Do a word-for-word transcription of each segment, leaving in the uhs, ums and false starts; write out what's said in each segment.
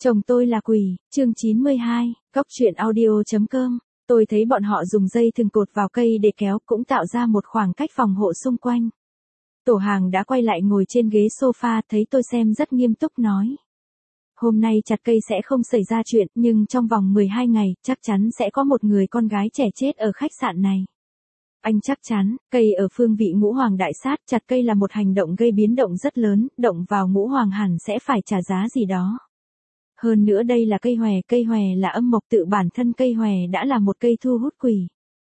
Chồng tôi là quỷ, chương chín mươi hai, Cóc truyện audio chấm com. Tôi thấy bọn họ dùng dây thừng cột vào cây để kéo, cũng tạo ra một khoảng cách phòng hộ xung quanh. Tổ hàng đã quay lại ngồi trên ghế sofa, thấy tôi xem rất nghiêm túc nói. Hôm nay chặt cây sẽ không xảy ra chuyện, nhưng trong vòng mười hai ngày, chắc chắn sẽ có một người con gái trẻ chết ở khách sạn này. Anh chắc chắn, cây ở phương vị ngũ hoàng đại sát, chặt cây là một hành động gây biến động rất lớn, động vào ngũ hoàng hẳn sẽ phải trả giá gì đó. Hơn nữa đây là cây hòe, cây hòe là âm mộc, tự bản thân cây hòe đã là một cây thu hút quỷ.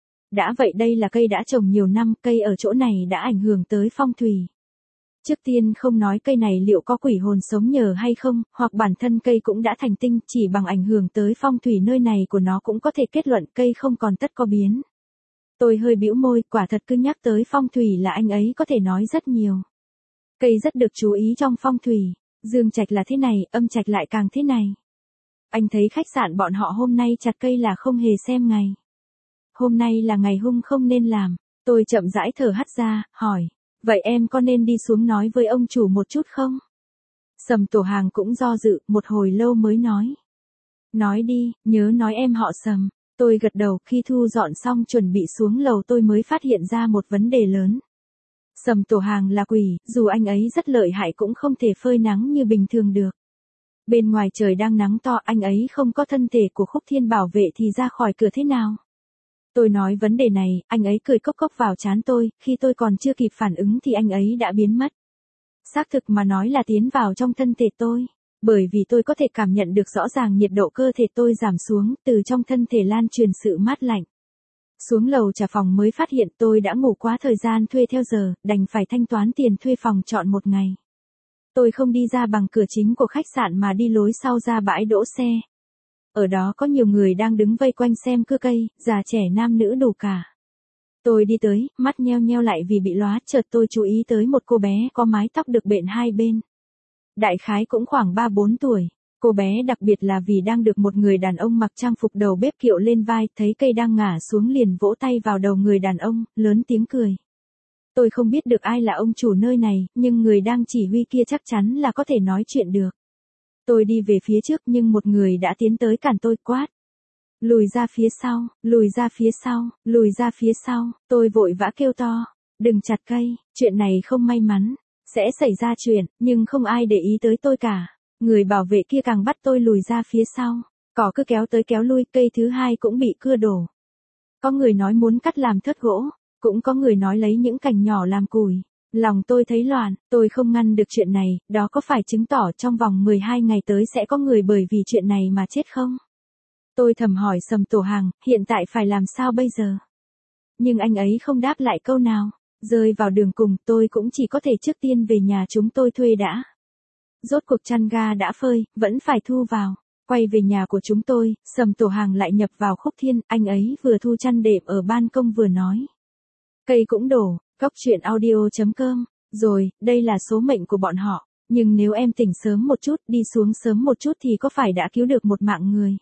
Đã vậy đây là cây đã trồng nhiều năm, cây ở chỗ này đã ảnh hưởng tới phong thủy. Trước tiên không nói cây này liệu có quỷ hồn sống nhờ hay không, hoặc bản thân cây cũng đã thành tinh, chỉ bằng ảnh hưởng tới phong thủy nơi này của nó cũng có thể kết luận cây không còn tất có biến. Tôi hơi bĩu môi, quả thật cứ nhắc tới phong thủy là anh ấy có thể nói rất nhiều. Cây rất được chú ý trong phong thủy. Dương trạch là thế này, âm trạch lại càng thế này. Anh thấy khách sạn bọn họ hôm nay chặt cây là không hề xem ngày. Hôm nay là ngày hung không nên làm. Tôi chậm rãi thở hắt ra, hỏi. Vậy em có nên đi xuống nói với ông chủ một chút không? Sầm Tổ hàng cũng do dự, một hồi lâu mới nói. Nói đi, nhớ nói em họ Sầm. Tôi gật đầu, khi thu dọn xong chuẩn bị xuống lầu tôi mới phát hiện ra một vấn đề lớn. Sầm Tổ hàng là quỷ, dù anh ấy rất lợi hại cũng không thể phơi nắng như bình thường được. Bên ngoài trời đang nắng to, anh ấy không có thân thể của Khúc Thiên bảo vệ thì ra khỏi cửa thế nào? Tôi nói vấn đề này, anh ấy cười cốc cốc vào trán tôi, khi tôi còn chưa kịp phản ứng thì anh ấy đã biến mất. Xác thực mà nói là tiến vào trong thân thể tôi, bởi vì tôi có thể cảm nhận được rõ ràng nhiệt độ cơ thể tôi giảm xuống, từ trong thân thể lan truyền sự mát lạnh. Xuống lầu trả phòng mới phát hiện tôi đã ngủ quá thời gian thuê theo giờ, đành phải thanh toán tiền thuê phòng trọn một ngày. Tôi không đi ra bằng cửa chính của khách sạn mà đi lối sau ra bãi đỗ xe. Ở đó có nhiều người đang đứng vây quanh xem cưa cây, già trẻ nam nữ đủ cả. Tôi đi tới, mắt nheo nheo lại vì bị lóa, chợt tôi chú ý tới một cô bé có mái tóc được bện hai bên. Đại khái cũng khoảng ba bốn tuổi. Cô bé đặc biệt là vì đang được một người đàn ông mặc trang phục đầu bếp kiệu lên vai, thấy cây đang ngả xuống liền vỗ tay vào đầu người đàn ông, lớn tiếng cười. Tôi không biết được ai là ông chủ nơi này, nhưng người đang chỉ huy kia chắc chắn là có thể nói chuyện được. Tôi đi về phía trước nhưng một người đã tiến tới cản tôi, quát. Lùi ra phía sau, lùi ra phía sau, lùi ra phía sau, tôi vội vã kêu to. Đừng chặt cây, chuyện này không may mắn, sẽ xảy ra chuyện, nhưng không ai để ý tới tôi cả. Người bảo vệ kia càng bắt tôi lùi ra phía sau, cỏ cứ kéo tới kéo lui, cây thứ hai cũng bị cưa đổ. Có người nói muốn cắt làm thớt gỗ, cũng có người nói lấy những cành nhỏ làm củi. Lòng tôi thấy loạn, tôi không ngăn được chuyện này, đó có phải chứng tỏ trong vòng mười hai ngày tới sẽ có người bởi vì chuyện này mà chết không? Tôi thầm hỏi Sầm Tổ hàng, hiện tại phải làm sao bây giờ? Nhưng anh ấy không đáp lại câu nào, rơi vào đường cùng tôi cũng chỉ có thể trước tiên về nhà chúng tôi thuê đã. Rốt cuộc chăn ga đã phơi, vẫn phải thu vào. Quay về nhà của chúng tôi, Sầm Tổ hàng lại nhập vào Khúc Thiên, anh ấy vừa thu chăn đệm ở ban công vừa nói. Cây cũng đổ, Cóc truyện audio chấm com, rồi, đây là số mệnh của bọn họ, nhưng nếu em tỉnh sớm một chút, đi xuống sớm một chút thì có phải đã cứu được một mạng người?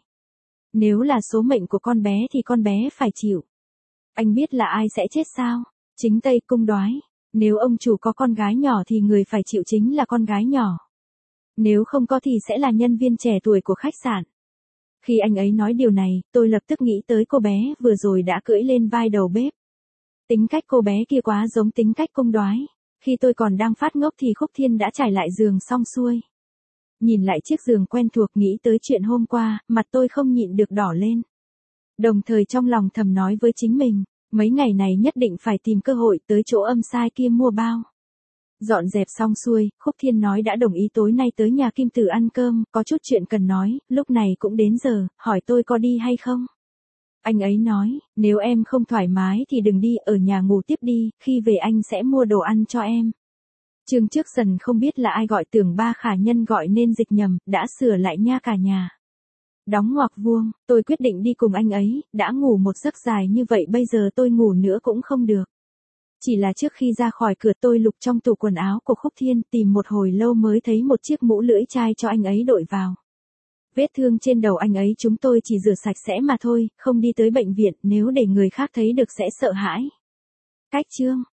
Nếu là số mệnh của con bé thì con bé phải chịu. Anh biết là ai sẽ chết sao? Chính Tây Cung đoái. Nếu ông chủ có con gái nhỏ thì người phải chịu chính là con gái nhỏ. Nếu không có thì sẽ là nhân viên trẻ tuổi của khách sạn. Khi anh ấy nói điều này, tôi lập tức nghĩ tới cô bé vừa rồi đã cưỡi lên vai đầu bếp. Tính cách cô bé kia quá giống tính cách Cung đoái. Khi tôi còn đang phát ngốc thì Khúc Thiên đã trải lại giường xong xuôi. Nhìn lại chiếc giường quen thuộc, nghĩ tới chuyện hôm qua, mặt tôi không nhịn được đỏ lên. Đồng thời trong lòng thầm nói với chính mình, mấy ngày này nhất định phải tìm cơ hội tới chỗ âm sai kia mua bao. Dọn dẹp xong xuôi, Khúc Thiên nói đã đồng ý tối nay tới nhà Kim Tử ăn cơm, có chút chuyện cần nói, lúc này cũng đến giờ, hỏi tôi có đi hay không. Anh ấy nói, nếu em không thoải mái thì đừng đi, ở nhà ngủ tiếp đi, khi về anh sẽ mua đồ ăn cho em. Chương trước dần không biết là ai gọi, tưởng ba khả nhân gọi nên dịch nhầm, đã sửa lại nha cả nhà. Đóng ngoặc vuông, tôi quyết định đi cùng anh ấy, đã ngủ một giấc dài như vậy bây giờ tôi ngủ nữa cũng không được. Chỉ là trước khi ra khỏi cửa tôi lục trong tủ quần áo của Khúc Thiên, tìm một hồi lâu mới thấy một chiếc mũ lưỡi chai cho anh ấy đội vào. Vết thương trên đầu anh ấy chúng tôi chỉ rửa sạch sẽ mà thôi, không đi tới bệnh viện, nếu để người khác thấy được sẽ sợ hãi. Cách chương